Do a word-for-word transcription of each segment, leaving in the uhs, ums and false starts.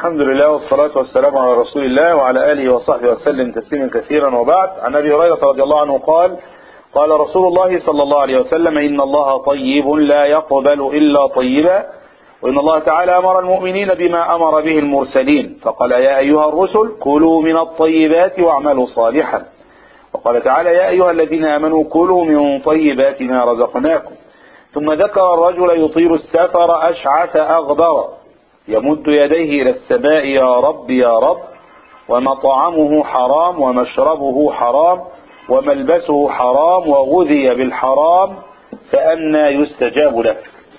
الحمد لله والصلاة والسلام على رسول الله وعلى آله وصحبه وسلم تسليما كثيرا، وبعد. عن أبي هريرة رضي الله عنه قال: قال رسول الله صلى الله عليه وسلم: إن الله طيب لا يقبل إلا طيبا، وإن الله تعالى أمر المؤمنين بما أمر به المرسلين، فقال: يا أيها الرسل كلوا من الطيبات واعملوا صالحا. وقال تعالى: يا أيها الذين آمنوا كلوا من طيبات ما رزقناكم. ثم ذكر الرجل يطيل السفر أشعث أغبر يمد يديه إلى السماء: يا رب يا رب، ومطعمه حرام ومشربه حرام وملبسه حرام وغذي بالحرام فأنى يستجاب له.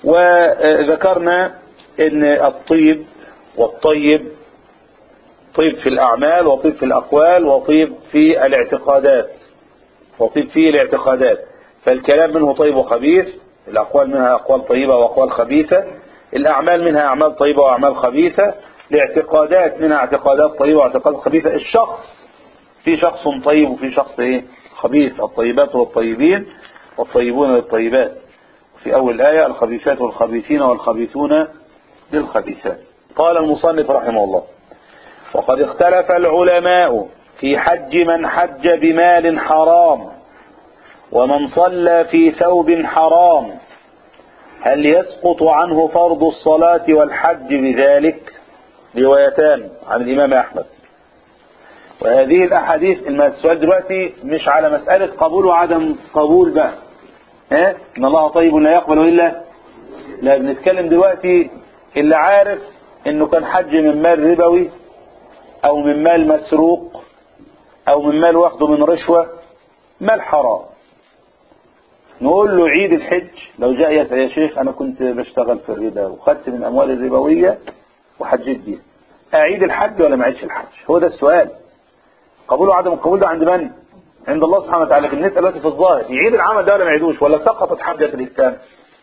وذكرنا ان الطيب والطيب طيب في الأعمال وطيب في الأقوال وطيب في الاعتقادات وطيب في الاعتقادات فالكلام منه طيب وخبيث، الأقوال منها أقوال طيبة وأقوال خبيثة، الأعمال منها أعمال طيبة وأعمال خبيثة، الاعتقادات منها اعتقادات طيبة واعتقادات خبيثة. الشخص في شخص طيب وفي شخص ايه خبيث. الطيبات للطيبين والطيبون للطيبات. في أول الآية: الخبيثات والخبيثين والخبيثون للخبيثات. قال المصنف رحمه الله: وقد اختلف العلماء في حج من حج بمال حرام ومن صلى في ثوب حرام، هل يسقط عنه فرض الصلاة والحج بذلك؟ روايتان عن الإمام أحمد. وهذه الأحاديث، السؤال دلوقتي مش على مسألة قبول وعدم قبول بقى، ها؟ إن الله طيب لا يقبل إلا، لا، بنتكلم دلوقتي اللي عارف إنه كان حج من مال ربوي أو من مال مسروق أو من مال واخده من رشوة، مال حرام، نقول له عيد الحج. لو جاء يسأل: يا شيخ أنا كنت بشتغل في الربا وخدت من أموال الربوية وحجيت بيها، أعيد الحج ولا ما أعيدش الحج؟ هو ده السؤال. قبول وعدم القبول ده عند من؟ عند الله سبحانه وتعالى. لكن نسأل دلوقتي في الظاهر: يعيد العمل ده ولا ما يعيدوش، ولا سقطت حجة الإسلام؟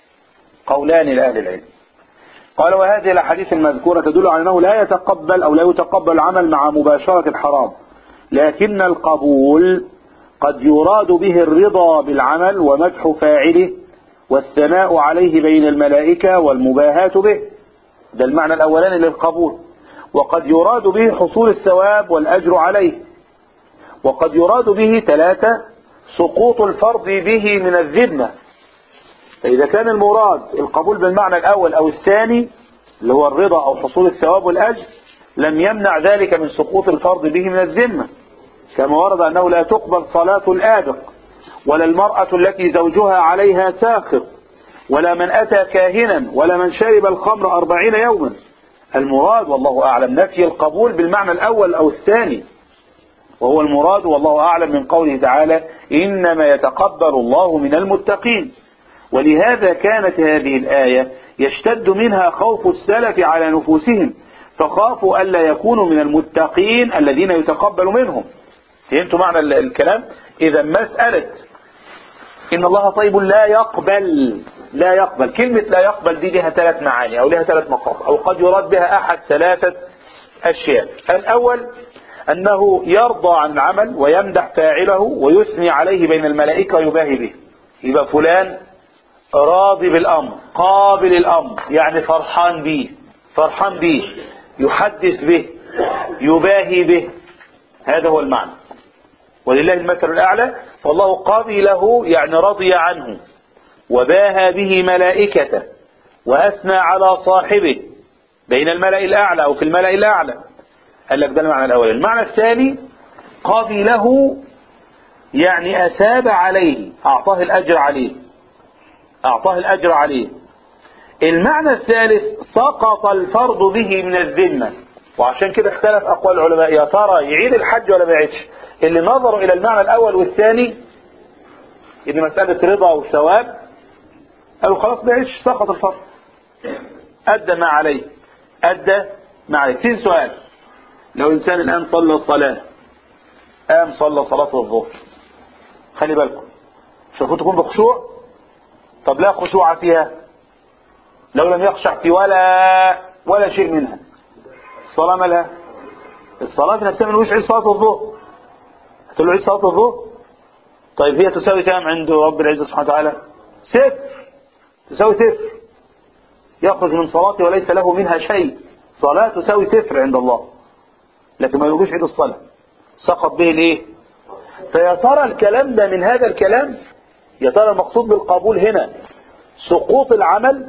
قولان لأهل العلم. قال: وهذه الأحاديث المذكورة تدل على أنه لا يتقبل أو لا يتقبل العمل مع مباشرة الحرام، لكن القبول قد يراد به الرضا بالعمل ومدح فاعله والثناء عليه بين الملائكة والمباهاة به، ده المعنى الأولاني للقبول. وقد يراد به حصول الثواب والأجر عليه. وقد يراد به ثلاثة: سقوط الفرض به من الذمة. فإذا كان المراد القبول بالمعنى الأول أو الثاني اللي هو الرضا أو حصول الثواب والأجر، لم يمنع ذلك من سقوط الفرض به من الذمة، كما ورد أنه لا تقبل صلاة الآبق ولا المرأة التي زوجها عليها ساخط ولا من أتى كاهنا ولا من شرب الخمر أربعين يوما. المراد والله أعلم نفي القبول بالمعنى الأول أو الثاني، وهو المراد والله أعلم من قوله تعالى: إنما يتقبل الله من المتقين. ولهذا كانت هذه الآية يشتد منها خوف السلف على نفوسهم، فخافوا ألا يكونوا من المتقين الذين يتقبل منهم. فهمتوا معنى الكلام؟ إذا مسألة إن الله طيب لا يقبل، لا يقبل، كلمة لا يقبل دي لها ثلاث معاني أو لها ثلاث مقاصد، أو قد يراد بها أحد ثلاثة أشياء. الأول أنه يرضى عن العمل ويمدح فاعله ويثني عليه بين الملائكة ويباهي به. يبقى فلان راضي بالأمر، قابل الأمر، يعني فرحان به، فرحان به، يحدث به، يباهي به، هذا هو المعنى. ولله المثل الأعلى. فالله قبله يعني رضي عنه وباهى به ملائكته وأثنى على صاحبه بين الملأ الأعلى أو في الملأ الأعلى. قال لك ده المعنى الأول. المعنى الثاني: قبله يعني أثاب عليه، أعطاه الأجر عليه، أعطاه الأجر عليه. المعنى الثالث: سقط الفرض به من الذمة. وعشان كده اختلف أقوال العلماء: يا ترى يعيد الحج ولا ما يعيدش؟ اللي نظروا إلى المعنى الأول والثاني إن مسألة رضا وثواب قالوا خلاص ما يعيدش، سقط الفرض، أدى ما عليه، أدى ما عليه. في سؤال: لو إنسان الآن صلى الصلاة، قام صلى صلاة الظهر، خلي بالكم مش المفروض تكون بخشوع؟ طب لا خشوع فيها، لو لم يخشع في ولا ولا شيء منها، الصلاة مالها؟ الصلاة في نفسها ملوش عيد صلاة الظهر. هتقول له عيد صلاة الظهر؟ طيب هي تساوي كام عند رب العزة سبحانه وتعالى؟ صفر، تساوي صفر، يخرج من صلاته وليس له منها شيء، صلاة تساوي صفر عند الله، لكن ما يقولوش عيد الصلاة، سقط به الايه؟ فيا ترى الكلام ده من هذا الكلام، يا ترى المقصود بالقبول هنا سقوط العمل،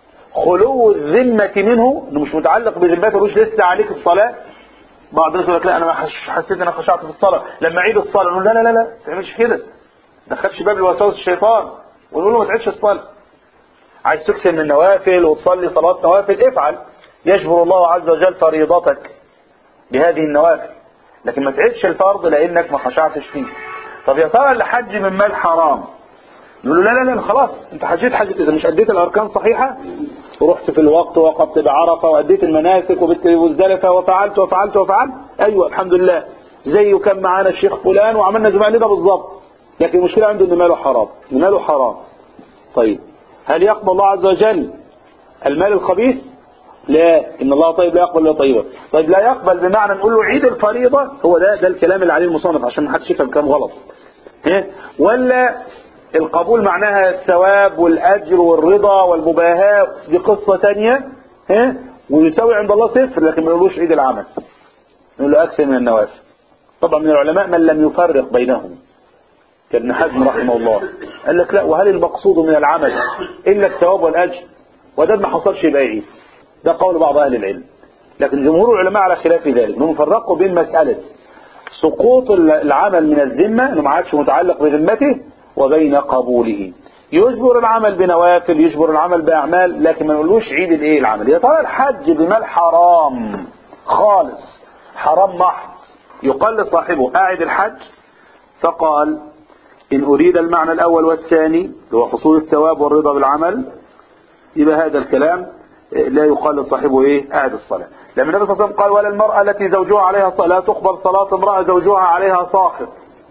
خلو الذمة منه، انه مش متعلق بذمته، مش لسه عليك الصلاة. بعض الناس يقول لك لا انا ما حسيت ان انا خشعت في الصلاة لما عيد الصلاة، نقول لا لا لا لا ما تعملش كده، ما تدخلش باب الوساوس الشيطان، ونقول له ما تعيدش الصلاة. عايز تكسر من النوافل وتصلي صلاة نوافل افعل، يجبر الله عز وجل فريضتك بهذه النوافل، لكن ما تعيدش الفرض لانك ما خشعتش فيه. طب يا ترى اللي حج من مال حرام، نقول له لا لا لا خلاص انت حجيت حجة، اذا مش اديت الاركان صحيحة ورحت في الوقت ووقفت بعرفة واديت المناسك وبت مزدلفة وفعلت وفعلت وفعلت، ايوه الحمد لله زي وكان معانا الشيخ فلان وعملنا زي ما قال بالظبط، لكن المشكلة عنده ان ماله حرام، ان ماله حرام. طيب هل يقبل الله عز وجل المال الخبيث؟ لا، ان الله طيب لا يقبل الا طيبا. طيب لا يقبل بمعنى نقول له عيد الفريضة، هو ده ده الكلام اللي عليه المصنف عشان ما حدش يفهم كلام غلط، ها؟ ولا القبول معناها الثواب والاجر والرضا والمباهاة، دي قصة تانية، ها؟ ويساوي عند الله صفر، لكن ما نقولوش عيد العمل، نقول له اكثر من النوافل. طبعا من العلماء من لم يفرق بينهم كابن حزم رحمه الله، قال لك لا، وهل المقصود من العمل الا الثواب والاجر؟ وده ما حصلش يبقى يعيد، ده قول بعض اهل العلم، لكن جمهور العلماء على خلاف ذلك، انهم فرقوا بين مسألة سقوط العمل من الذمة انه ما عادش متعلق بذمته، وبين قبوله. يجبر العمل بنوافل، يجبر العمل باعمال، لكن ما نقولوش عيد الايه العمل. يا ترى الحج بمال حرام خالص، حرام محض، يقال لصاحبه اعد الحج؟ فقال ان اريد المعنى الاول والثاني اللي هو حصول الثواب والرضا بالعمل، يبقى هذا الكلام لا يقال لصاحبه ايه اعد الصلاة. لما النبي صلى الله عليه وسلم قال ولا المرأة التي زوجها عليها صلاة تقبل صلاة امرأة زوجها عليها ساخط.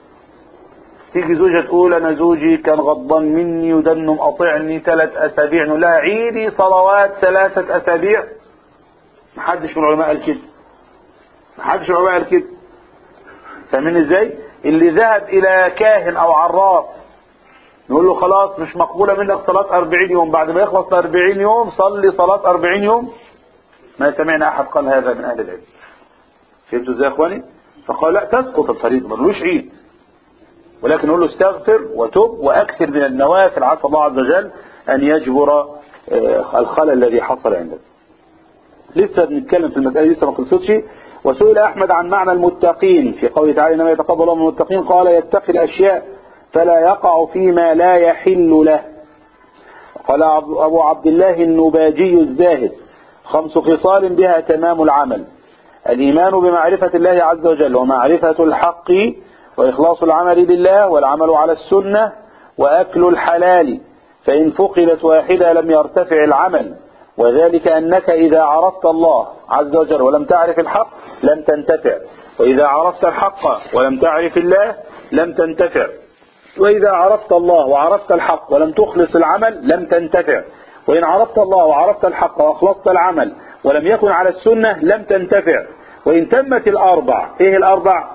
تيجي زوجة تقول انا زوجي كان غضبان مني ودنه مقاطعني ثلاث اسابيع، نقول لها عيدي صلوات ثلاثة اسابيع. محدش من العلماء قال كده، محدش من العلماء قال كده. فاهمين ازاي؟ اللي ذهب الى كاهن او عراف نقول له خلاص مش مقبولة منك صلاة أربعين يوم، بعد ما يخلص أربعين يوم صلي صلاة أربعين يوم. ما سمعنا احد قال هذا من اهل العلم. فهمتوا ازاي يا اخواني؟ فقال لا تسقط الفريضة، ما نقولوش عيد، ولكن نقول له استغفر وتب واكثر من النوافل، عسى الله عز وجل ان يجبر الخلل الذي حصل عندك. لسه بنتكلم في المسألة، لسه ما خلصتش. وسئل احمد عن معنى المتقين في قوله تعالى انما يتقبل الله من المتقين، قال يتقي الاشياء فلا يقع فيما لا يحل له. قال ابو عبد الله النباجي الزاهد خمس خصال بها تمام العمل: الايمان بمعرفة الله عز وجل، ومعرفة الحق، وإخلاص العمل لله، والعمل على السنة، وأكل الحلال، فإن فقدت واحدة لم يرتفع العمل، وذلك أنك إذا عرفت الله عز وجل ولم تعرف الحق لم تنتفع، وإذا عرفت الحق ولم تعرف الله لم تنتفع، وإذا عرفت الله وعرفت الحق ولم تخلص العمل لم تنتفع، وإن عرفت الله وعرفت الحق وأخلصت العمل ولم يكن على السنة لم تنتفع. وإن تمت الأربع، إيه الأربع؟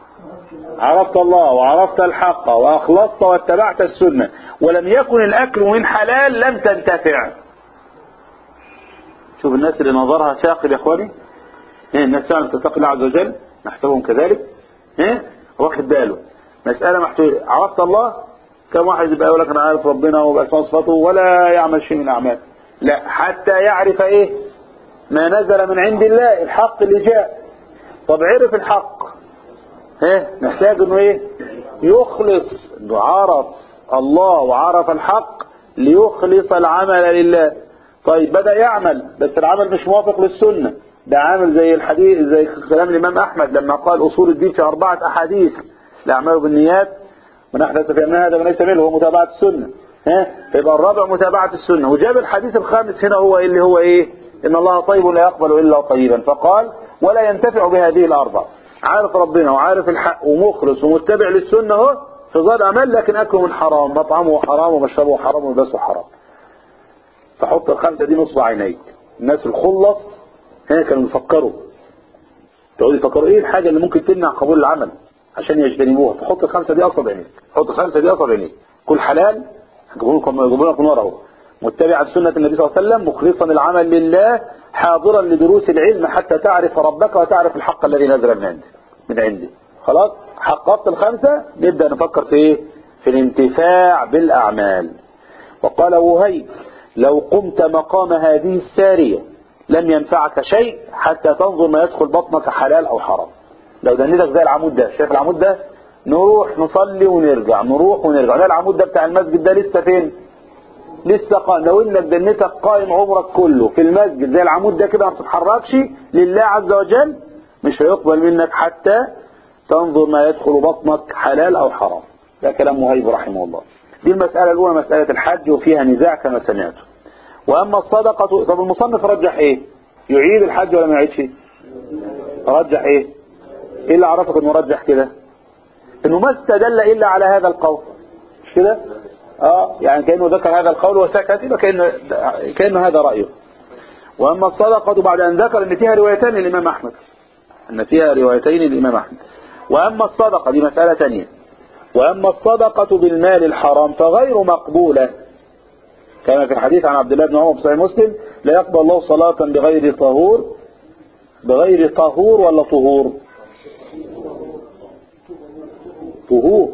عرفت الله وعرفت الحق وأخلصت واتبعت السنة ولم يكن الأكل من حلال لم تنتفع. شوف الناس اللي نظرها ثاقب يا اخواني، الناس فعلا تتقي الله عز وجل نحسبهم كذلك، واخد باله مسألة محتوية. عرفت الله، كم واحد يبقى يقول لك انا عارف ربنا وبأسماء صفاته ولا يعمل شيء من الأعمال؟ لا، حتى يعرف ايه ما نزل من عند الله، الحق اللي جاء. طب عرف الحق، ايه محتاج انه ايه يخلص، انه عرف الله وعرف الحق ليخلص العمل لله. طيب بدأ يعمل بس العمل مش موافق للسنة، ده عامل زي الحديث، زي كلام الامام احمد لما قال اصول الدين في اربعة احاديث: الاعمال بالنيات، من احدث في امرنا هذا ما ليس منه، هو متابعة السنة. ها يبقى الرابع متابعة السنة. وجاب الحديث الخامس هنا هو اللي هو ايه؟ ان الله طيب لا يقبل الا طيبا، فقال ولا ينتفع بهذه الاربع: عارف ربنا وعارف الحق ومخلص ومتبع للسنة اهو في ظاهر اعمال، لكن اكله من حرام، مطعمه حرام ومشربه حرام ولباسه حرام. فحط الخمسة دي نصب عينيك. الناس الخلص هنا كانوا يفكروا، تقعدوا يفكروا ايه الحاجة اللي ممكن تمنع قبول العمل عشان يجتنبوها، فحط الخمسة دي اصب عينيك، حط الخمسة دي اصب عينيك. كل حلال هجيبوا لكم يجيبوا لكم ورا اهو، متبعا سنة النبي صلى الله عليه وسلم، مخلصا العمل لله، حاضرا لدروس العلم حتى تعرف ربك وتعرف الحق الذي نزل من عنده من عندي. خلاص حققت الخمسة، نبدأ نفكر في ايه؟ في الانتفاع بالأعمال. وقال وهيب لو قمت مقام هذه السارية لم ينفعك شيء حتى تنظر ما يدخل بطنك حلال أو حرام. لو دنيتك زي العمود ده، شايف العمود ده؟ نروح نصلي ونرجع، نروح ونرجع. ده العمود ده بتاع المسجد ده لسه فين؟ لسه قائم. لو انك دنيتك قائم عمرك كله في المسجد زي العمود ده كده ما بتتحركش لله عز وجل، مش هيقبل منك حتى تنظر ما يدخل بطنك حلال أو حرام. ده كلام وهيب رحمه الله. دي المسألة الأولى، مسألة الحج، وفيها نزاع كما سمعته. وأما الصدقة، طب المصنف رجح إيه؟ يعيد الحج ولا ما يعيدش؟ رجح إيه؟ إيه اللي عرفك إنه رجح كده؟ إنه ما استدل إلا على هذا القول، مش كده؟ آه يعني كأنه ذكر هذا القول وسكت، يبقى كأنه كأنه هذا رأيه. وأما الصدقة بعد أن ذكر إن فيها روايتين للإمام أحمد، أن فيها روايتين للإمام أحمد. وأما الصدقة دي مسألة ثانية. وأما الصدقة بالمال الحرام فغير مقبولة، كما في الحديث عن عبد الله بن عمر في صحيح مسلم: لا يقبل الله صلاة بغير طهور. بغير طهور ولا طهور؟ طهور،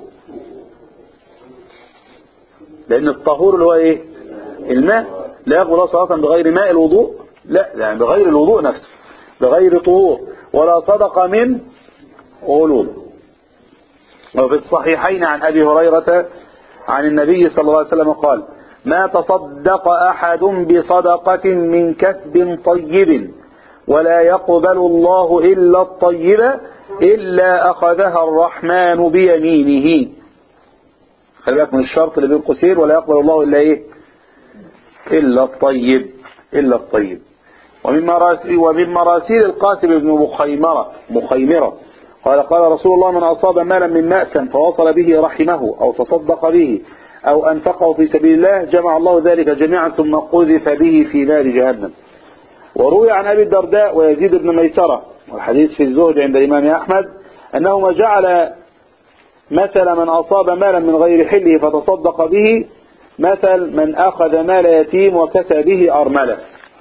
لأن الطهور اللي هو إيه؟ الماء. لا يقبل الله صلاة بغير ماء الوضوء، لا يعني بغير الوضوء نفسه، بغير طهور. ولا صدقة من غلول. وفي الصحيحين عن أبي هريرة عن النبي صلى الله عليه وسلم قال: ما تصدق أحد بصدقة من كسب طيب ولا يقبل الله إلا الطيب إلا أخذها الرحمن بيمينه. خلي بالك من الشرط اللي بين قوسين: ولا يقبل الله إلا إيه؟ إلا الطيب، إلا الطيب. ومن مراسيل ومن مراسيل القاسم بن مخيمرة مخيمرة قال: قال رسول الله: من أصاب مالا من مأسا فوصل به رحمه أو تصدق به أو أنفقه في سبيل الله جمع الله ذلك جميعا ثم قذف به في نار جهنم. وروي عن أبي الدرداء ويزيد بن ميسرة، والحديث في الزهد عند الإمام أحمد، أنهما جعل مثل من أصاب مالا من غير حله فتصدق به مثل من أخذ مال يتيم وكسى به أرملة.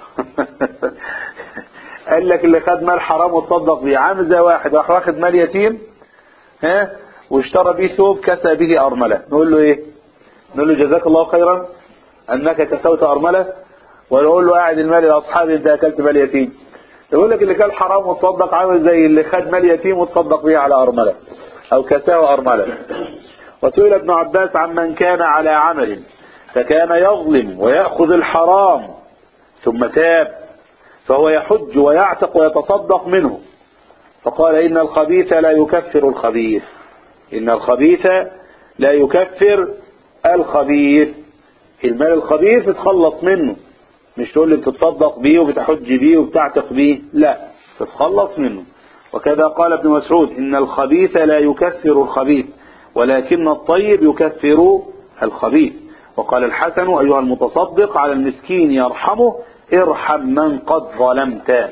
قال لك اللي خد مال حرام وتصدق به عامل زي واحد راح واخد مال يتيم ها واشترى به ثوب كسى به أرملة. نقول له ايه؟ نقول له جزاك الله خيرا انك كسوت أرملة، ولا نقول له قاعد المال لاصحابي انت اكلت مال يتيم؟ يقول لك اللي كان حرام وتصدق عامل زي اللي خد مال يتيم وتصدق به على أرملة او كساه أرملة. وسئل ابن عباس عمن كان على عمل فكان يظلم ويأخذ الحرام ثم تاب فهو يحج ويعتق ويتصدق منه، فقال: إن الخبيث لا يكفر الخبيث، إن الخبيث لا يكفر الخبيث. المال الخبيث تتخلص منه، مش تقول لي بتتصدق بيه وبتحج بيه وبتعتق بيه، لا، تتخلص منه. وكذا قال ابن مسعود: إن الخبيث لا يكفر الخبيث ولكن الطيب يكفر الخبيث. وقال الحسن: أيها المتصدق على المسكين يرحمه ارحم من قد ظلمت.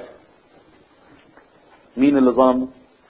مين اللي ظلمه؟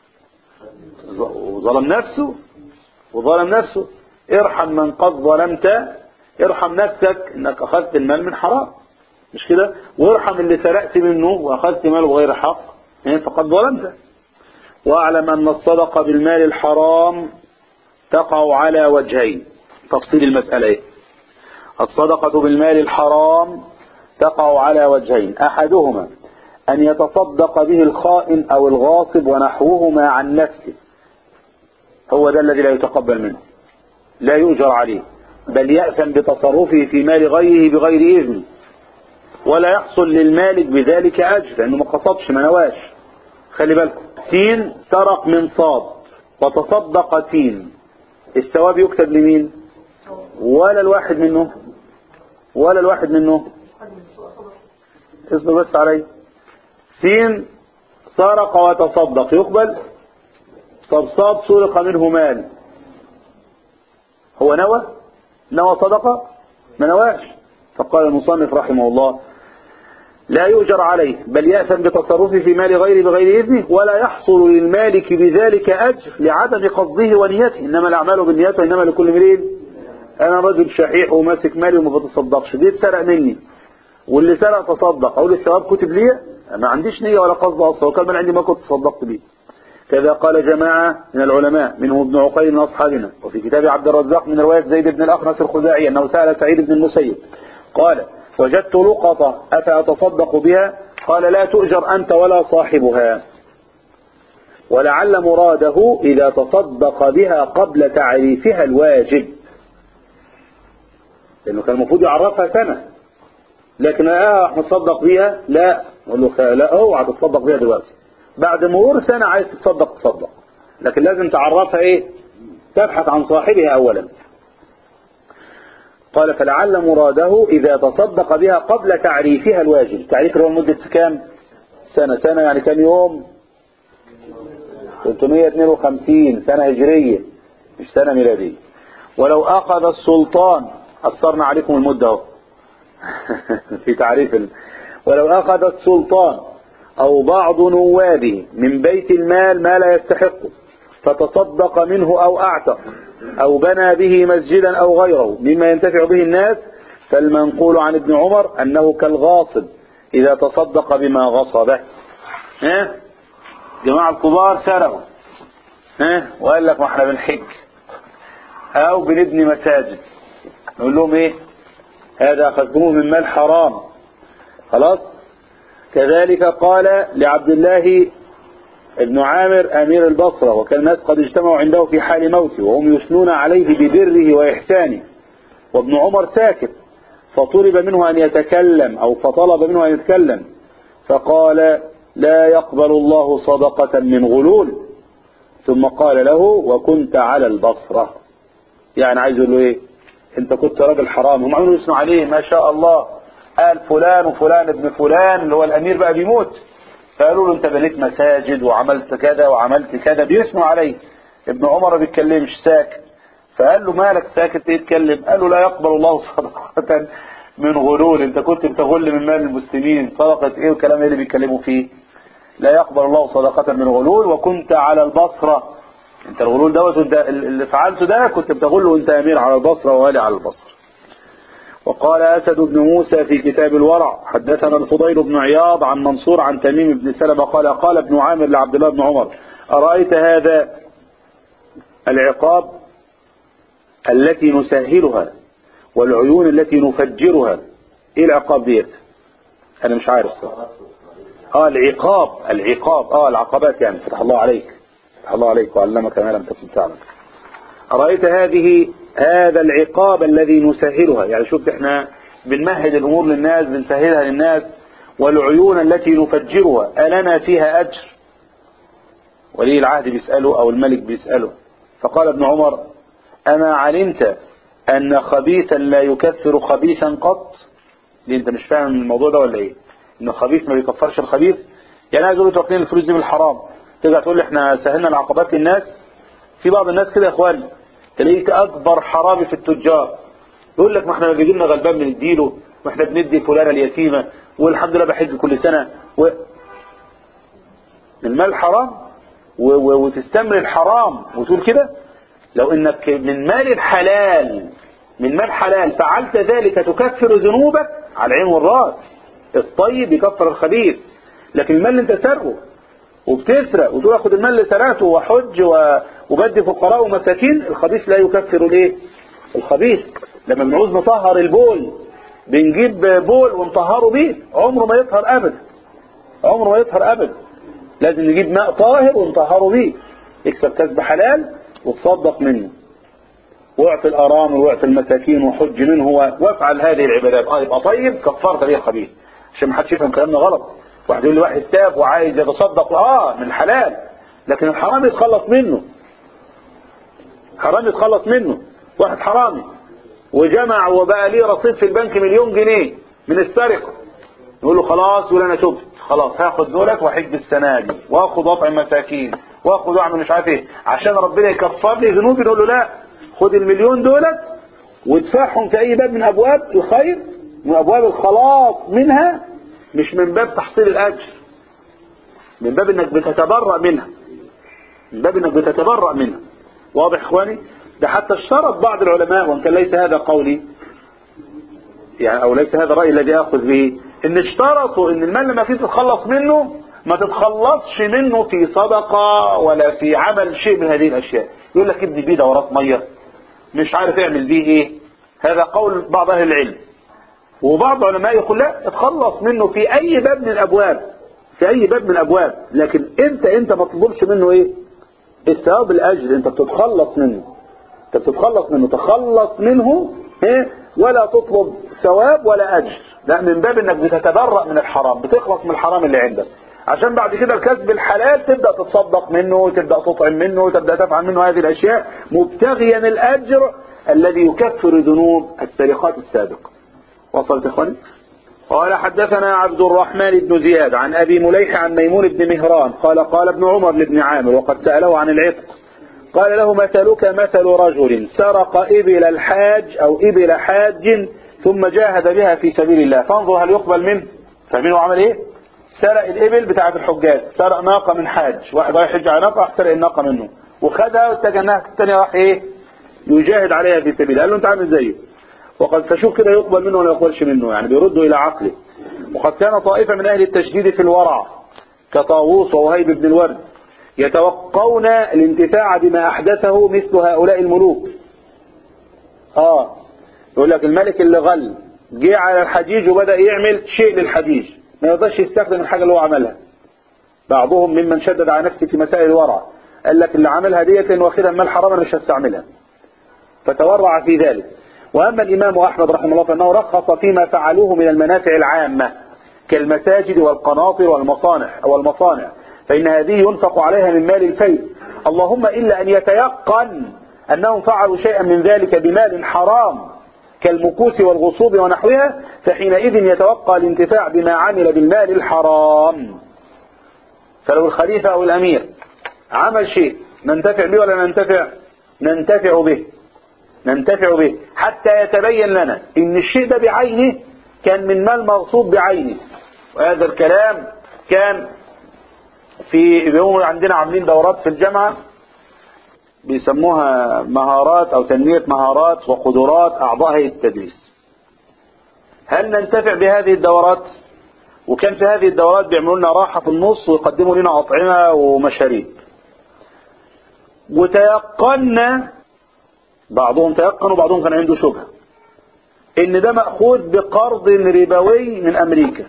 ظلم نفسه، وظلم نفسه. ارحم من قد ظلمت، ارحم نفسك انك اخذت المال من حرام، مش كده؟ وارحم اللي سرقت منه واخذت ماله بغير حق، يعني فقد ظلمت. واعلم ان الصدقة بالمال الحرام تقع على وجهين. تفصيل المسألة ايه؟ الصدقة بالمال الحرام تقع على وجهين: احدهما ان يتصدق به الخائن او الغاصب ونحوهما عن نفسه، هو ده الذي لا يتقبل منه، لا يؤجر عليه، بل يأثم بتصرفه في مال غيره بغير إذن، ولا يحصل للمالك بذلك أجر لأنه ما قصدش، ما نواش. خلي بالكم، سين سرق من صاد وتصدق سين، الثواب يكتب لمين؟ ولا الواحد منه، ولا الواحد منه. اصبر بس علي. سين سرق وتصدق يقبل. طب صاد سرق منه مال، هو نوى؟ نوى صدقة؟ ما نواش. فقال المصنف رحمه الله: لا يؤجر عليه، بل يأثم بتصرفه في مال غيره بغير إذنه، ولا يحصل للمالك بذلك أجر لعدم قصده ونيته، إنما الأعمال بالنيات وإنما لكل امرئ. انا راجل شحيح وماسك مالي وما بتصدقش، دي اتسرق مني واللي سرق تصدق، اقول الثواب كتب لي؟ ما عنديش نية ولا قصد اصلا، وكان من عندي ما كنت تصدقت بيه. كذا قال جماعة من العلماء منهم ابن عقيل من اصحابنا، وفي كتاب عبد الرزاق من رواية زيد بن الاخنس الخزاعي انه سأل سعيد بن المسيب قال وجدت لقطة افاتصدق بها؟ قال لا تؤجر انت ولا صاحبها، ولعل مراده اذا تصدق بها قبل تعريفها الواجب، لانه كان المفروض يعرفها سنة، لكن اه احنا نتصدق بيها لا، اقول له لا اوعى تتصدق بيها دلوقتي، بعد مرور سنة عايز تتصدق تصدق، لكن لازم تعرفها ايه، تبحث عن صاحبها اولا. قال فلعل مراده اذا تصدق بها قبل تعريفها الواجب، تعريف هو مدة كام سنة؟ سنة يعني كام يوم؟ ثلاثمائة واثنين وخمسين سنة هجرية مش سنة ميلادية. ولو اخذ السلطان، اثرنا عليكم المدة اهو في تعريف ال... ولو اخذ السلطان او بعض نوابه من بيت المال ما لا يستحقه فتصدق منه او اعتق او بنى به مسجدا او غيره مما ينتفع به الناس، فالمنقول عن ابن عمر انه كالغاصب اذا تصدق بما غصبه. ها جماعة الكبار سرقوا ها وقال لك ما احنا بنحج او بنبني مساجد، نقول لهم ايه؟ هذا اخذتموه من مال حرام خلاص. كذلك قال لعبد الله ابن عامر امير البصرة، وكان الناس قد اجتمعوا عنده في حال موته وهم يثنون عليه ببره واحسانه، وابن عمر ساكت، فطلب منه ان يتكلم او فطلب منه ان يتكلم، فقال لا يقبل الله صدقة من غلول، ثم قال له وكنت على البصرة، يعني عايز يقول له ايه؟ انت كنت راجل حرام. هم عملوا يسمعوا عليه ما شاء الله، قال فلان وفلان ابن فلان اللي هو الامير بقى بيموت، فقالوا له انت بنيت مساجد وعملت كذا وعملت كذا، بيسمعوا عليه. ابن عمر ما بيتكلمش ساكت، فقال له مالك ساكت يتكلم؟ قال له لا يقبل الله صدقة من غلول، انت كنت بتغل من مال المسلمين، صدقة ايه وكلام ايه اللي بيتكلموا فيه؟ لا يقبل الله صدقة من غلول وكنت على البصرة، انت الغلول دوت اللي فعلته ده كنت بتغل وانت امير على البصرة ووالي على البصرة. وقال اسد بن موسى في كتاب الورع حدثنا الفضيل بن عياض عن منصور عن تميم بن سلمة قال قال ابن عامر لعبد الله بن عمر أرأيت هذا العقاب التي نسهلها والعيون التي نفجرها؟ ايه العقاب ديت؟ انا مش عارف صراحة. اه العقاب العقاب اه العقبات يعني، فتح الله عليك فتح الله عليك وعلمك ما لم تكن تعلم. أرأيت هذه هذا العقاب الذي نسهلها، يعني شفت احنا بنمهد الامور للناس بنسهلها للناس، والعيون التي نفجرها ألنا فيها أجر؟ ولي العهد بيسأله او الملك بيسأله، فقال ابن عمر أما علمت أن خبيثا لا يكفر خبيثا قط؟ دي انت مش فاهم الموضوع ده ولا ايه؟ ان الخبيث ما بيكفرش الخبيث؟ يعني عايز اقول لك واخدين الفلوس دي بالحرام، ترجع تقول لي احنا سهلنا العقبات للناس؟ في بعض الناس كده يا اخواني تلاقيك اكبر حرامي في التجار يقول لك ما احنا بيجي لنا غلبان بنديله، واحنا بندي فلانه اليتيمه، والحمد لله بحج كل سنه و... المال حرام و... و... وتستمر الحرام وتقول كده؟ لو انك من مال الحلال من مال حلال فعلت ذلك تكفر ذنوبك على العين والراس. الطيب يكفر الخبيث، لكن المال اللي انت سرقه وبتسرق وتقول اخد المال اللي سرقته وحج وبدي فقراء ومساكين، الخبيث لا يكفر الايه؟ الخبيث. لما بنعوز نطهر البول بنجيب بول ونطهره بيه، عمره ما يطهر ابدا، عمره ما يطهر ابدا. لازم نجيب ماء طاهر ونطهره بيه. اكسب كسب حلال وتصدق منه، واعطي الارامل واعطي المساكين وحج منه وافعل هذه العبادات، اه يبقى طيب كفرت ليه الخبيث، عشان ما حدش يفهم كلامنا غلط. واحد يقول لي واحد تاب وعايز يتصدق، اه من الحلال، لكن الحرام يتخلص منه، حرام يتخلص منه. واحد حرامي وجمع وبقى ليه رصيد في البنك مليون جنيه من السرقة، يقول له خلاص، يقول انا تبت خلاص هاخد دولك واحج السنة دي واخد اطعم مساكين واخد واعمل مش عارف ايه عشان ربنا يكفر لي ذنوبي، نقول له لا، خد المليون دولت وادفعهم في اي باب من ابواب الخير، من ابواب الخلاص منها، مش من باب تحصيل الاجر، من باب انك بتتبرأ منها، من باب انك بتتبرأ منها. واضح اخواني؟ ده حتى اشترط بعض العلماء، وان كان ليس هذا قولي يعني او ليس هذا الرأي الذي اخذ به، ان اشترطوا ان المال لما تيجي تتخلص منه ما تتخلصش منه في صدقة ولا في عمل شيء من هذه الاشياء. يقول لك ابني بيه دورات مية، مش عارف يعمل بيه ايه. هذا قول بعض اهل العلم. وبعض العلماء يقول لا، اتخلص منه في اي باب من الابواب، في اي باب من الابواب، لكن انت انت ما تطلبش منه ايه؟ الثواب الاجر. انت بتتخلص منه، انت بتتخلص منه، تخلص منه ايه؟ ولا تطلب ثواب ولا اجر، لا، من باب انك بتتبرأ من الحرام، بتخلص من الحرام اللي عندك، عشان بعد كده الكسب الحلال تبدأ تتصدق منه وتبدأ تطعم منه وتبدأ تفعل منه هذه الاشياء مبتغيا الاجر الذي يكفر ذنوب السرقات السابقة. وصلت اخواني؟ قال حدثنا عبد الرحمن بن زياد عن ابي مليح عن ميمون بن مهران قال قال ابن عمر لابن عامر وقد سأله عن العتق، قال له مثلك مثل رجل سرق إبل الحاج أو إبل حاج ثم جاهد بها في سبيل الله فانظر هل يقبل منه. فمنه عمل ايه؟ سرق الإبل بتاعة الحجاج، سرق ناقة من حاج، واحد رايح يحج على ناقة سرق الناقة منه وخدها واتجناها الثانية راح ايه؟ يجاهد عليها في سبيل الله. قال له انت عامل زيه، وقد فشوف كده يقبل منه ولا يقبلش منه، يعني بيرده إلى عقله. وقد كان طائفة من أهل التشديد في الورع كطاووس ووهيب بن الورد يتوقون الانتفاع بما أحدثه مثل هؤلاء الملوك. آه يقول لك الملك اللي غل جه على الحجيج وبدأ يعمل شيء للحجيج، ما يقدرش يستخدم الحاجة اللي هو عملها. بعضهم ممن شدد على نفسه في مسائل الورع قال لك اللي عملها ديت ان واخدها مال حرام انا مش هستعملها، فتورع في ذلك. واما الامام احمد رحمه الله فانه رخص فيما فعلوه من المنافع العامة كالمساجد والقناطر والمصانع والمصانع، فإن هذه ينفق عليها من مال الفيء، اللهم إلا أن يتيقن أنهم فعلوا شيئا من ذلك بمال حرام كالمكوس والغصوب ونحوها، فحينئذ يتوقع الانتفاع بما عمل بالمال الحرام. فلو الخليفة أو الأمير عمل شيء ننتفع به ولا ننتفع؟ ننتفع به، ننتفع به حتى يتبين لنا إن الشيء ده بعينه كان من مال مغصوب بعينه. وهذا الكلام كان في يوم عندنا عاملين دورات في الجامعة بيسموها مهارات أو تنمية مهارات وقدرات أعضاء هيئة التدريس. هل ننتفع بهذه الدورات؟ وكان في هذه الدورات بيعملوا لنا راحة في النص ويقدموا لنا أطعمة ومشاريب، وتيقنا بعضهم تيقن وبعضهم كان عنده شبهة إن ده مأخوذ بقرض ربوي من أمريكا،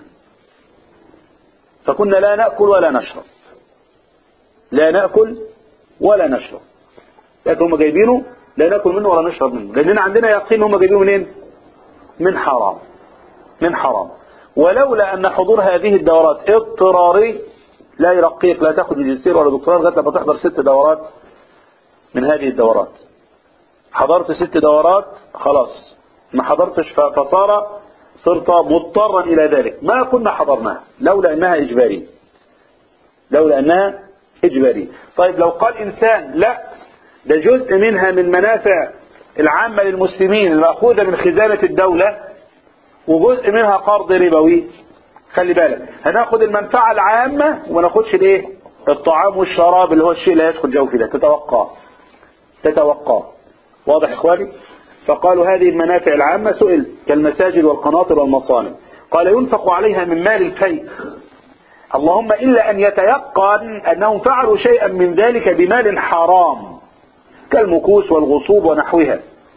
فكنا لا نأكل ولا نشرب، لا نأكل ولا نشرب، لكن هم جايبينه لا نأكل منه ولا نشرب منه، لأننا عندنا يقين هم جايبينه منين؟ من حرام، من حرام. ولولا أن حضور هذه الدورات اضطراري لا يرقيك لا تأخذ ماجستير ولا دكتوراه لغاية لما تحضر ست دورات من هذه الدورات. حضرت ست دورات خلاص، ما حضرتش فصار صرت مضطرا إلى ذلك، ما كنا حضرناها لولا أنها إجبارية، لولا أنها إجبارية. طيب لو قال إنسان لا ده جزء منها من منافع العامة للمسلمين المأخوذة من خزانة الدولة وجزء منها قرض ربوي، خلي بالك هناخد المنفعة العامة وما ناخدش الايه؟ الطعام والشراب اللي هو الشيء اللي هيدخل جوفي ده، تتوقع تتوقع واضح إخواني؟ فقالوا هذه المنافع العامة سئل كالمساجد والقناطر والمصانع، قال ينفق عليها من مال الفيء، اللهم إلا أن يتيقن أنهم فعلوا شيئا من ذلك بمال حرام كالمكوس والغصوب ونحوها،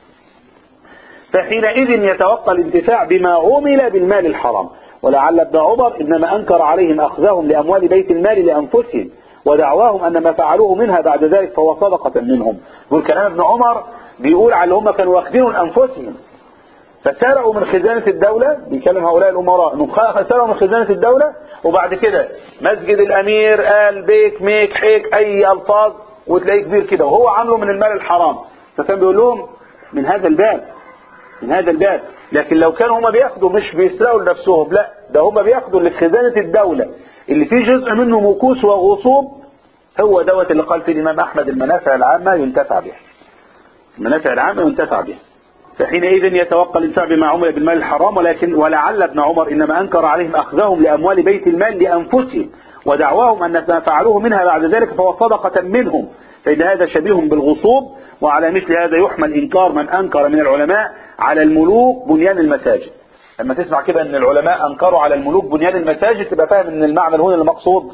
فحينئذ يتوقع الانتفاع بما عمل بالمال الحرام. ولعل ابن عمر إنما أنكر عليهم أخذهم لأموال بيت المال لأنفسهم ودعواهم أن ما فعلوه منها بعد ذلك فهو صدقة منهم. يقول كلام ابن عمر بيقول على اللي هم كانوا واخدين أنفسهم فسرقوا من خزانة الدولة، بيكلم هؤلاء الأمراء انهم سرقوا من خزانة الدولة، وبعد كده مسجد الأمير قال بيك ميك حيك أي ألفاظ وتلاقيه كبير كده وهو عامله من المال الحرام، فكان بيقول لهم من هذا الباب، من هذا الباب. لكن لو كانوا هم بياخدوا مش بيسرقوا لنفسهم، لا ده هم بياخدوا لخزانة الدولة اللي فيه جزء منه مكوس وغصوب، هو دوت اللي قال فيه الإمام أحمد المنافع العامة ينتفع بها، المنافع العامة ينتفع بها، فحينئذ يتوقع الانتفاع بما عمل بالمال الحرام. ولكن ولعل ابن عمر إنما أنكر عليهم أخذهم لأموال بيت المال لأنفسهم ودعواهم أن ما فعلوه منها بعد ذلك فهو صدقة منهم، فإن هذا شبيه بالغصوب. وعلى مثل هذا يحمل إنكار من أنكر من العلماء على الملوك بنيان المساجد. لما تسمع كده أن العلماء أنكروا على الملوك بنيان المساجد تبقى فاهم أن المعنى هنا المقصود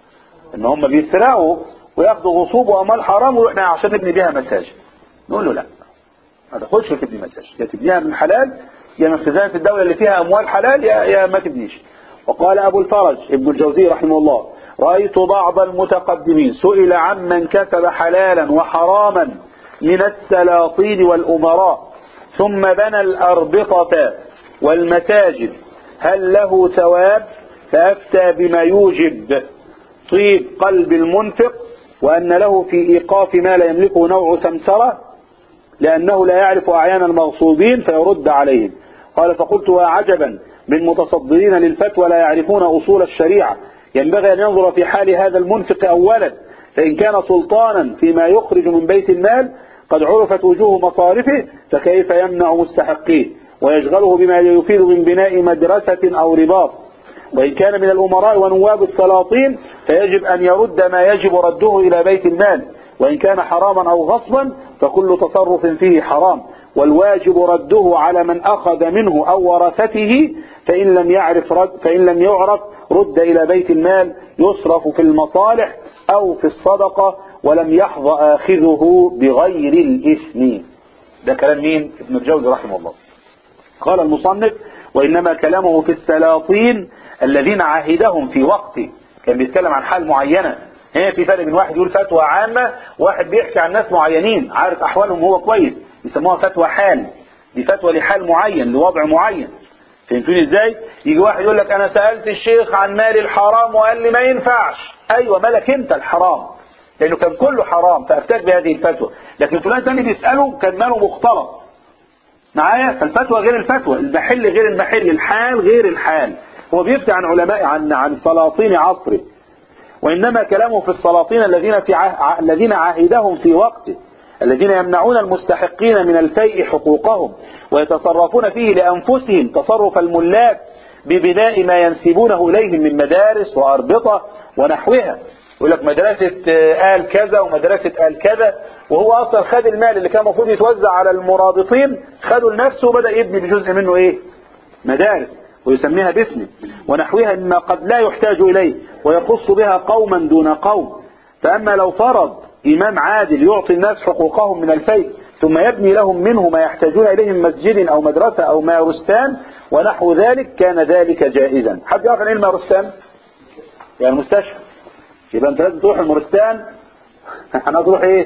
أن هم بيسرقوا وياخدوا غصوب وأموال حرام وإحنا عشان نبني بها مساجد. نقول له لا، ما تاخدش تبني مساجد، يا تبنيها من حلال يا من خزانة الدولة اللي فيها أموال حلال يا, يا ما تبنيش. وقال أبو الفرج ابن الجوزي رحمه الله: رأيت بعض المتقدمين سئل عمن كسب حلالا وحراما من السلاطين والأمراء ثم بنى الأربطة والمساجد هل له ثواب؟ فأفتى بما يوجب طيب قلب المنفق، وأن له في إيقاف ما لا يملكه نوع سمسرة، لأنه لا يعرف أعيان المغصوبين فيرد عليهم. قال: فقلت: وعجبا من متصدرين للفتوى لا يعرفون أصول الشريعة. ينبغي أن ينظر في حال هذا المنفق أولا، فإن كان سلطانا فيما يخرج من بيت المال قد عرفت وجوه مصارفه فكيف يمنع مستحقيه ويشغله بما يفيد من بناء مدرسة أو رباط. وإن كان من الأمراء ونواب السلاطين فيجب أن يرد ما يجب رده إلى بيت المال، وإن كان حراما أو غصبا فكل تصرف فيه حرام، والواجب رده على من أخذ منه أو ورثته، فإن لم يعرف رد فإن لم يعرف رد إلى بيت المال يصرف في المصالح أو في الصدقة ولم يحظ آخذه بغير الإثم. ده كلام مين؟ ابن الجوزي رحمه الله. قال المصنف: وإنما كلامه في السلاطين الذين عاهدهم في وقته، كان بيتكلم عن حال معينة. هنا في فرق بين واحد يقول فتوى عامة وواحد بيحكي عن ناس معينين عارف أحوالهم هو كويس، يسموها فتوى حال. دي فتوى لحال معين لوضع معين. فهمتوني ازاي؟ يجي واحد يقول لك أنا سألت الشيخ عن مال الحرام وقال لي ما ينفعش. أيوة، مالك أنت الحرام، لأنه كان كله حرام فأفتاك بهذه الفتوى. لكن فلان تاني بيسأله كان ماله مختلط معايا، فالفتوى غير الفتوى، المحل غير المحل، الحال غير الحال. هو بيفتي عن علماء عن عن سلاطين عصره. وإنما كلامه في السلاطين الذين في ع... الذين عاهدهم في وقته، الذين يمنعون المستحقين من الفيء حقوقهم ويتصرفون فيه لأنفسهم تصرف الملاك ببناء ما ينسبونه إليهم من مدارس وأربطة ونحوها. يقول لك مدرسة آل كذا ومدرسة آل كذا، وهو أصلا خد المال اللي كان المفروض يتوزع على المرابطين خده لنفسه وبدأ يبني بجزء منه إيه؟ مدارس، ويسميها باسمه ونحوها مما قد لا يحتاج إليه، ويخص بها قوما دون قوم. فأما لو فرض إمام عادل يعطي الناس حقوقهم من الفيء ثم يبني لهم منه ما يحتاجون إليه من مسجد أو مدرسة أو مارستان ونحو ذلك كان ذلك جائزا. حد يعرف ايه المارستان؟ يعني المستشفى. يبقى انت لازم تروح المارستان. انا تروح ايه؟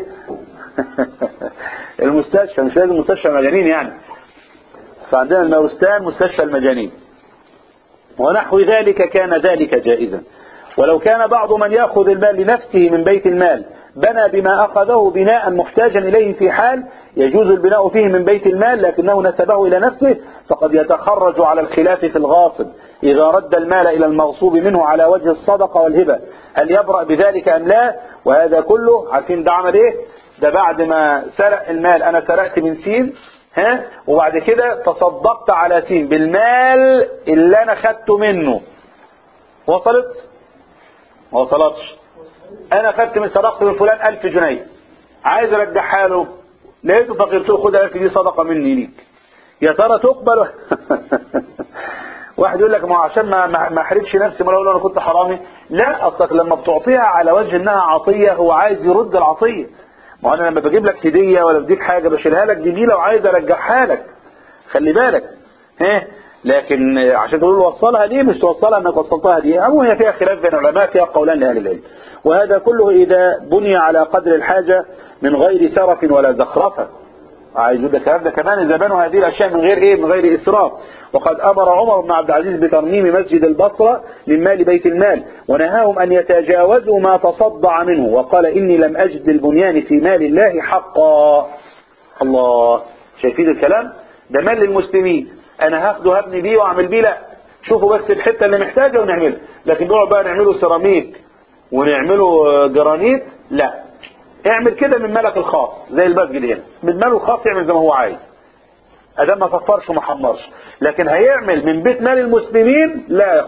المستشفى، مش لازم مستشفى مجانين يعني. فعندنا المارستان مستشفى المجانين ونحو ذلك كان ذلك جائزا. ولو كان بعض من يأخذ المال لنفسه من بيت المال بنى بما أخذه بناء محتاجا إليه في حال يجوز البناء فيه من بيت المال لكنه نسبه إلى نفسه، فقد يتخرج على الخلاف في الغاصب إذا رد المال إلى المغصوب منه على وجه الصدقة والهبة، هل يبرأ بذلك أم لا؟ وهذا كله عارفين ده عمل إيه؟ ده بعد ما سرق المال، أنا سرقت من سين ها، وبعد كده تصدقت على سين بالمال اللي أنا خدته منه. وصلت؟ ما وصلتش. انا خدت من صدقت من فلان ألف جنيه عايز ارجعها له، لقيته فقيرته خد ألف دي صدقه مني ليك، يا ترى تقبل؟ واحد يقول لك ما عشان ما ما احرجش نفسي، ما اقول انا كنت حرامي. لا، اصلك لما بتعطيها على وجه انها عطيه هو عايز يرد العطيه. ما انا لما بجيب لك هديه ولا بديك حاجه بشيلها لك جميله وعايز ارجعها لك، خلي بالك ها. لكن عشان تقول وصلها دي مش توصلها انك وصلتها دي، أو هي فيها خلاف بين العلماء، فيها قولان لأهل العلم. وهذا كله إذا بني على قدر الحاجة من غير سرف ولا زخرفة. عايز يقول الكلام ده كمان إذا بنوا هذه الأشياء من غير إيه؟ من غير إسراف. وقد أمر عمر بن عبد العزيز بترميم مسجد البصرة من مال بيت المال، ونهاهم أن يتجاوزوا ما تصدع منه، وقال إني لم أجد للبنيان في مال الله حقا. الله، شايفين الكلام؟ ده مال للمسلمين، انا هاخده هبني بيه واعمل بيه. لا، شوفوا بس الحته اللي محتاجه ونعملها، لكن نقعد بقى نعمله سيراميك ونعمله جرانيت. لا، اعمل كده من مالك الخاص زي المسجد هنا، من ماله الخاص يعمل زي ما هو عايز ادام ما صفرش وما حمرش. لكن هيعمل من بيت مال المسلمين لا يا اخويا،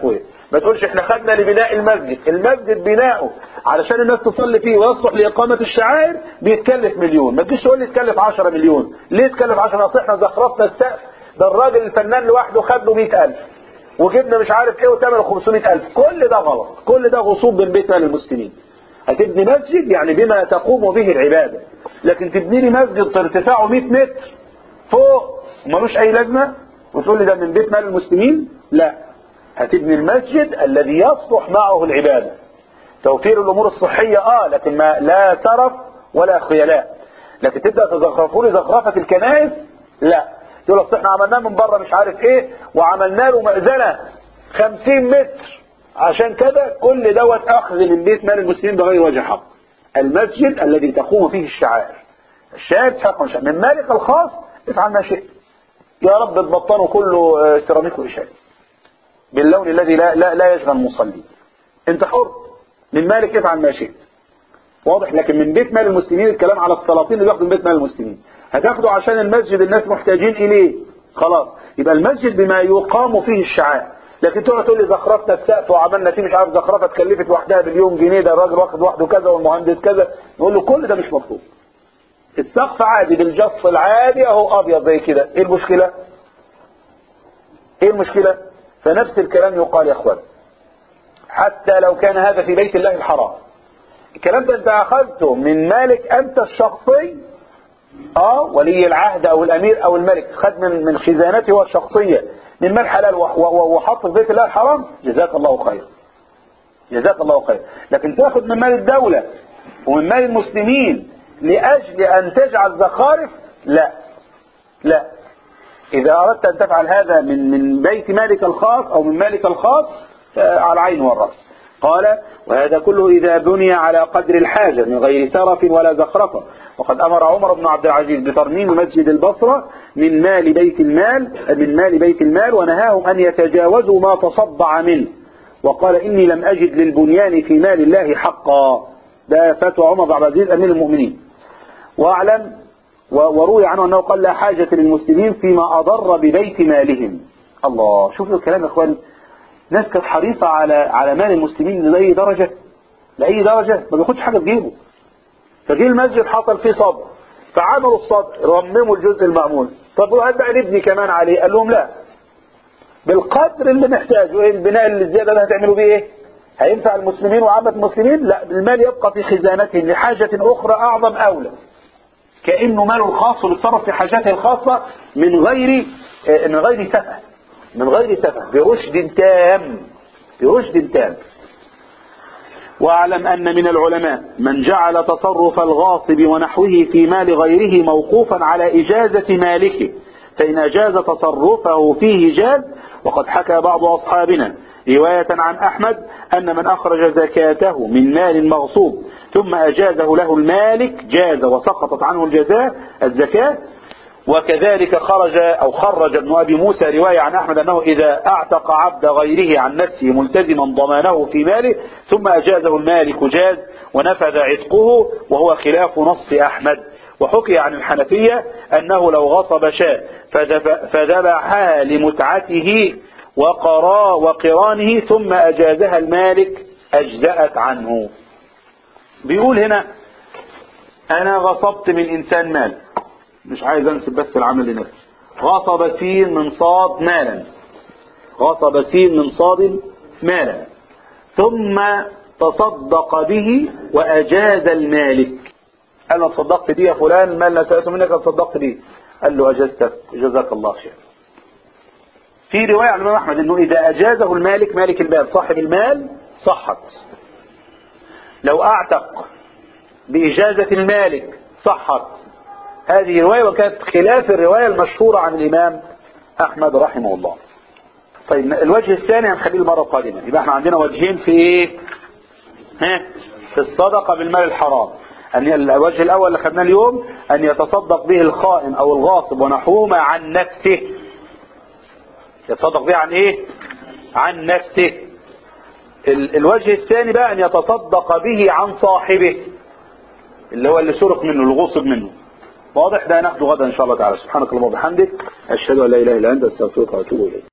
ما تقولش احنا خدنا لبناء المسجد. المسجد بناؤه علشان الناس تصلي فيه ويصلح لإقامة الشعائر بيتكلف مليون. ما تجيش تقول لي تكلف عشرة مليون. ليه تكلف عشرة؟ اصل احنا زخرفنا السقف، ده الراجل الفنان لوحده خد له مئة ألف وجبنا مش عارف ايه وثمنه خمسمائة ألف. كل ده غلط، كل ده غصوب من بيت مال المسلمين. هتبني مسجد يعني بما تقوم به العبادة، لكن تبني لي مسجد ارتفاعه مئة متر فوق ومالوش اي لازمة وتقول لي ده من بيت مال المسلمين؟ لا، هتبني المسجد الذي يصلح معه العبادة. توفير الامور الصحية اه لكن ما لا سرف ولا خيلاء. لكن تبدأ تزخرفوا لي زخرفة الكنائس؟ لا. تقول اصل احنا عملناه من بره مش عارف ايه وعملنا له مأذنة خمسين متر عشان كده. كل دوت اخذ من بيت مال المسلمين بغير وجه حق. المسجد الذي تقوم فيه الشعائر، الشاهد حق من مالك الخاص افعل ما شئت. يا رب تبطنوا كله سيراميك وإشاري باللون الذي لا لا لا يشغل المصلي. انت حر، من مالك افعل ما شئت. واضح؟ لكن من بيت مال المسلمين الكلام على السلاطين اللي بياخدوا من بيت مال المسلمين. هتاخده عشان المسجد الناس محتاجين اليه، خلاص يبقى المسجد بما يقام فيه الشعائر. لكن تقعد تقول لي زخرفنا السقف وعملنا فيه مش عارف زخرفه تكلفت وحدها مليون جنيه، ده الراجل واخد وحده كذا والمهندس كذا. نقول له كل ده مش مطلوب. السقف عادي بالجص العادي اهو ابيض زي كده، ايه المشكله؟ ايه المشكله؟ فنفس الكلام يقال يا اخوان حتى لو كان هذا في بيت الله الحرام. الكلام ده انت اخذته من مالك انت الشخصي، اه ولي العهد او الامير او الملك خد من من خزانته هو الشخصيه من مال حلال وحط في بيت الله الحرام، جزاك الله خير، جزاك الله خير. لكن تاخذ من مال الدوله ومن مال المسلمين لاجل ان تجعل زخارف، لا لا. اذا اردت ان تفعل هذا من من بيت مالك الخاص او من مالك الخاص على العين والراس. قال وهذا كله إذا بني على قدر الحاجة من غير سرف ولا زخرفة. وقد أمر عمر بن عبد العزيز بترميم مسجد البصرة من مال بيت المال من مال بيت المال ونهاهم أن يتجاوزوا ما تصدع منه، وقال إني لم أجد للبنيان في مال الله حقا. ده فتوى عمر بن عبد العزيز أمير المؤمنين. وأعلم وروي عنه أنه قال لا حاجة للمسلمين فيما أضر ببيت مالهم. الله، شوفوا الكلام يا أخوان. ناس كانت حريصة على على مال المسلمين لأي درجة، لأي درجة ما بياخدش حاجة في جيبه. فجي المسجد حصل فيه صدر فعملوا الصدر رمموا الجزء المأمون. طب وهل بقى نبني كمان عليه؟ قال لهم لا، بالقدر اللي محتاجه. ايه البناء اللي الزيادة ده هتعملوا بيه ايه؟ هينفع المسلمين وعامة المسلمين؟ لا، المال يبقى في خزانتهم لحاجة أخرى أعظم أولى، كأنه ماله الخاص وبيتصرف في حاجاته الخاصة من غير من غير سفه، من غير سفه، برشد تام، برشد تام. واعلم أن من العلماء من جعل تصرف الغاصب ونحوه في مال غيره موقوفا على إجازة مالكه، فإن أجاز تصرفه فيه جاز. وقد حكى بعض أصحابنا رواية عن أحمد أن من أخرج زكاته من مال مغصوب ثم أجازه له المالك جاز وسقطت عنه الجزاء الزكاة. وكذلك خرج أو خرج ابن أبي موسى رواية عن أحمد أنه إذا أعتق عبد غيره عن نفسه ملتزما ضمانه في ماله ثم أجازه المالك جاز ونفذ عتقه، وهو خلاف نص أحمد. وحكي عن الحنفية أنه لو غصب شاة فذبحها لمتعته وقرا وقرانه ثم أجازها المالك أجزأت عنه. بيقول هنا أنا غصبت من إنسان مال، مش عايز أنسب بس العمل لنفسي، غصب سين من صاد مالا، غصب سين من صاد مالا ثم تصدق به وأجاز المالك. قال له تصدقت بيه يا فلان، المال اللي سألته منك تصدقت بيه. قال له أجزتك جزاك الله خير. في رواية عن الإمام أحمد أنه إذا أجازه المالك مالك المال صاحب المال صحت، لو أعتق بإجازة المالك صحت. هذه رواية وكانت خلاف الرواية المشهورة عن الإمام أحمد رحمه الله. طيب الوجه الثاني هنخليه المرة القادمة. يبقى احنا عندنا وجهين في ايه؟ ها؟ في الصدقة بالمال الحرام. أن الوجه الأول اللي خدناه اليوم أن يتصدق به الخائن أو الغاصب ونحوهما عن نفسه. يتصدق به عن ايه؟ عن نفسه. الوجه الثاني بقى أن يتصدق به عن صاحبه اللي هو اللي سرق منه، الغصب منه. واضح؟ ده ناخده غدا إن شاء الله تعالى. سبحانك اللهم وبحمدك أشهد أن لا إله إلا أنت أستغفرك وأتوب إليك.